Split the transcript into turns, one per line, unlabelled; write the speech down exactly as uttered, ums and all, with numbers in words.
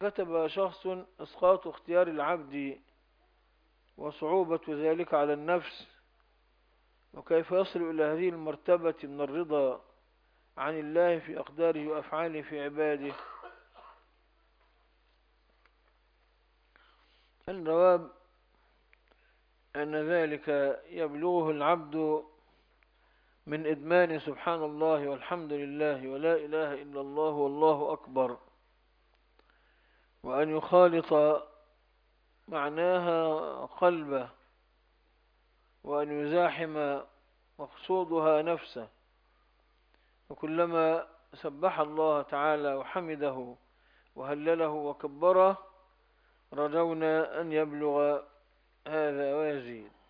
كتب شخص إسقاط اختيار العبد وصعوبة ذلك على النفس، وكيف يصل إلى هذه المرتبة من الرضا عن الله في أقداره وأفعاله في عباده. الجواب أن ذلك يبلغه العبد من إدمان سبحان الله والحمد لله ولا إله إلا الله والله أكبر، وأن يخالط معناها قلبه، وأن يزاحم مقصودها نفسه. وكلما سبح الله تعالى وحمده وهلله وكبره رجونا أن يبلغ هذا ويزيد.